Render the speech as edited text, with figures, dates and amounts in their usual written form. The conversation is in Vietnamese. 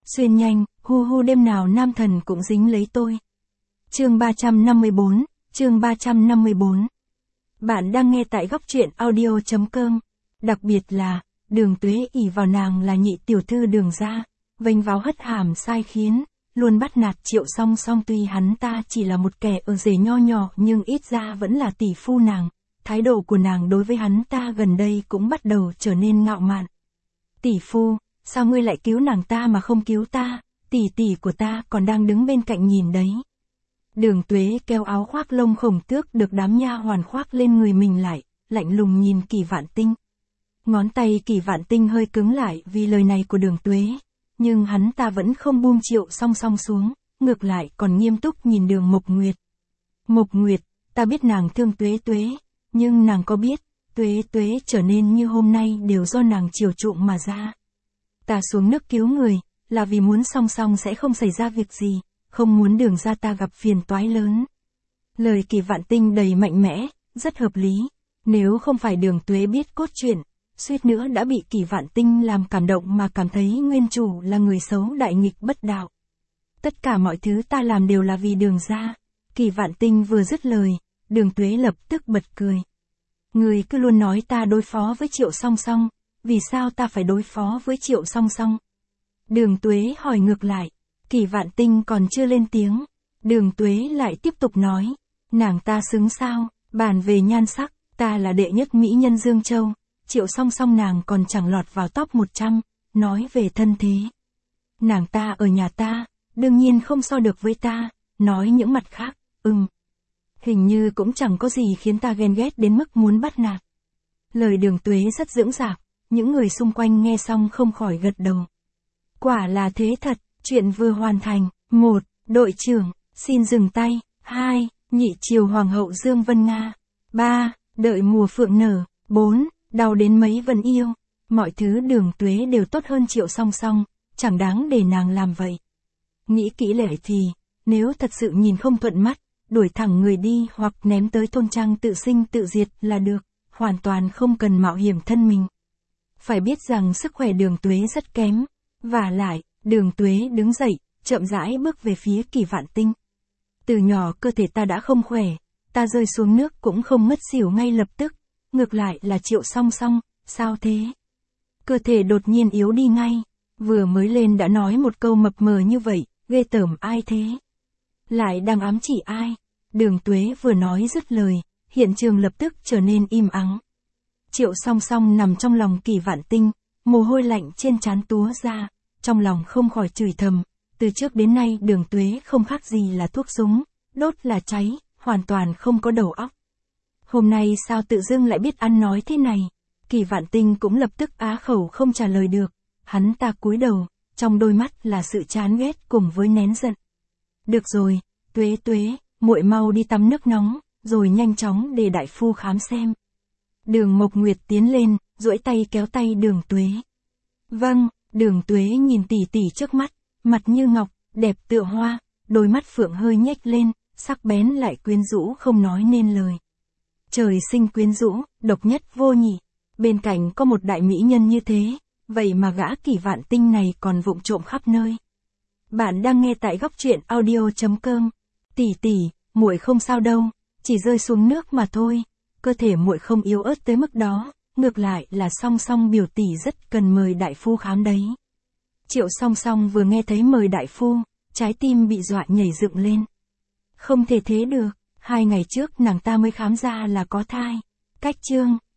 Xuyên nhanh, hu hu đêm nào nam thần cũng dính lấy tôi. Chương 354, chương 354. Bạn đang nghe tại góc truyện audio.com. Đặc biệt là, Đường Tuế ỷ vào nàng là nhị tiểu thư Đường gia, vênh váo hất hàm sai khiến, luôn bắt nạt Triệu Song Song, tuy hắn ta chỉ là một kẻ ở rể nho nhỏ nhưng ít ra vẫn là tỷ phu nàng. Thái độ của nàng đối với hắn ta gần đây cũng bắt đầu trở nên ngạo mạn. Tỷ phu, sao ngươi lại cứu nàng ta mà không cứu ta, tỷ tỷ của ta còn đang đứng bên cạnh nhìn đấy. Đường Tuế kéo áo khoác lông khổng tước được đám nha hoàn khoác lên người mình lại, lạnh lùng nhìn Kỳ Vạn Tinh. Ngón tay Kỳ Vạn Tinh hơi cứng lại vì lời này của Đường Tuế, nhưng hắn ta vẫn không buông Triệu Song Song xuống, ngược lại còn nghiêm túc nhìn Đường Mộc Nguyệt. Mộc Nguyệt, ta biết nàng thương Tuế Tuế, nhưng nàng có biết, Tuế Tuế trở nên như hôm nay đều do nàng chiều chuộng mà ra. Ta xuống nước cứu người, là vì muốn Song Song sẽ không xảy ra việc gì, không muốn Đường gia ta gặp phiền toái lớn. Lời Kỳ Vạn Tinh đầy mạnh mẽ, rất hợp lý. Nếu không phải Đường Tuế biết cốt truyện, suýt nữa đã bị Kỳ Vạn Tinh làm cảm động mà cảm thấy nguyên chủ là người xấu đại nghịch bất đạo. Tất cả mọi thứ ta làm đều là vì Đường gia. Kỳ Vạn Tinh vừa dứt lời, Đường Tuế lập tức bật cười. Người cứ luôn nói ta đối phó với Triệu Song Song, vì sao ta phải đối phó với Triệu Song Song? Đường Tuế hỏi ngược lại. Kỳ Vạn Tinh còn chưa lên tiếng, Đường Tuế lại tiếp tục nói, nàng ta xứng sao, bàn về nhan sắc, ta là đệ nhất mỹ nhân Dương Châu, Triệu Song Song nàng còn chẳng lọt vào top 100, nói về thân thế. Nàng ta ở nhà ta, đương nhiên không so được với ta, nói những mặt khác, hình như cũng chẳng có gì khiến ta ghen ghét đến mức muốn bắt nạt. Lời Đường Tuế rất dưỡng dạc, những người xung quanh nghe xong không khỏi gật đầu. Quả là thế thật. Chuyện vừa hoàn thành. 1. Đội trưởng, xin dừng tay. 2. Nhị triều hoàng hậu Dương Vân Nga. 3. Đợi mùa phượng nở. 4. Đau đến mấy vẫn yêu. Mọi thứ Đường Tuế đều tốt hơn Triệu Song Song, chẳng đáng để nàng làm vậy. Nghĩ kỹ lại thì, nếu thật sự nhìn không thuận mắt, đuổi thẳng người đi hoặc ném tới thôn trang tự sinh tự diệt là được, hoàn toàn không cần mạo hiểm thân mình. Phải biết rằng sức khỏe Đường Tuế rất kém, và lại, Đường Tuế đứng dậy, chậm rãi bước về phía Kỳ Vạn Tinh. Từ nhỏ cơ thể ta đã không khỏe, ta rơi xuống nước cũng không ngất xỉu ngay lập tức, ngược lại là Triệu Song Song, sao thế? Cơ thể đột nhiên yếu đi ngay, vừa mới lên đã nói một câu mập mờ như vậy, ghê tởm ai thế? Lại đang ám chỉ ai? Đường Tuế vừa nói dứt lời, hiện trường lập tức trở nên im ắng. Triệu Song Song nằm trong lòng Kỳ Vạn Tinh, mồ hôi lạnh trên trán túa ra. Trong lòng không khỏi chửi thầm, từ trước đến nay Đường Tuế không khác gì là thuốc súng, đốt là cháy, hoàn toàn không có đầu óc. Hôm nay sao tự dưng lại biết ăn nói thế này? Kỳ Vạn Tinh cũng lập tức á khẩu không trả lời được, hắn ta cúi đầu, trong đôi mắt là sự chán ghét cùng với nén giận. Được rồi, Tuế Tuế, muội mau đi tắm nước nóng, rồi nhanh chóng để đại phu khám xem. Đường Mộc Nguyệt tiến lên, duỗi tay kéo tay Đường Tuế. Vâng. Đường Tuế nhìn tỷ tỷ trước mắt, mặt như ngọc, đẹp tựa hoa, đôi mắt phượng hơi nhếch lên, sắc bén lại quyến rũ không nói nên lời. Trời sinh quyến rũ, độc nhất vô nhị, bên cạnh có một đại mỹ nhân như thế, vậy mà gã Kỳ Vạn Tinh này còn vụng trộm khắp nơi. Bạn đang nghe tại góc truyện audio.com. Tỷ tỷ, muội không sao đâu, chỉ rơi xuống nước mà thôi, cơ thể muội không yếu ớt tới mức đó. Ngược lại là Song Song biểu tỷ rất cần mời đại phu khám đấy. Triệu Song Song vừa nghe thấy mời đại phu, trái tim bị dọa nhảy dựng lên. Không thể thế được, 2 ngày trước nàng ta mới khám ra là có thai. Cách chương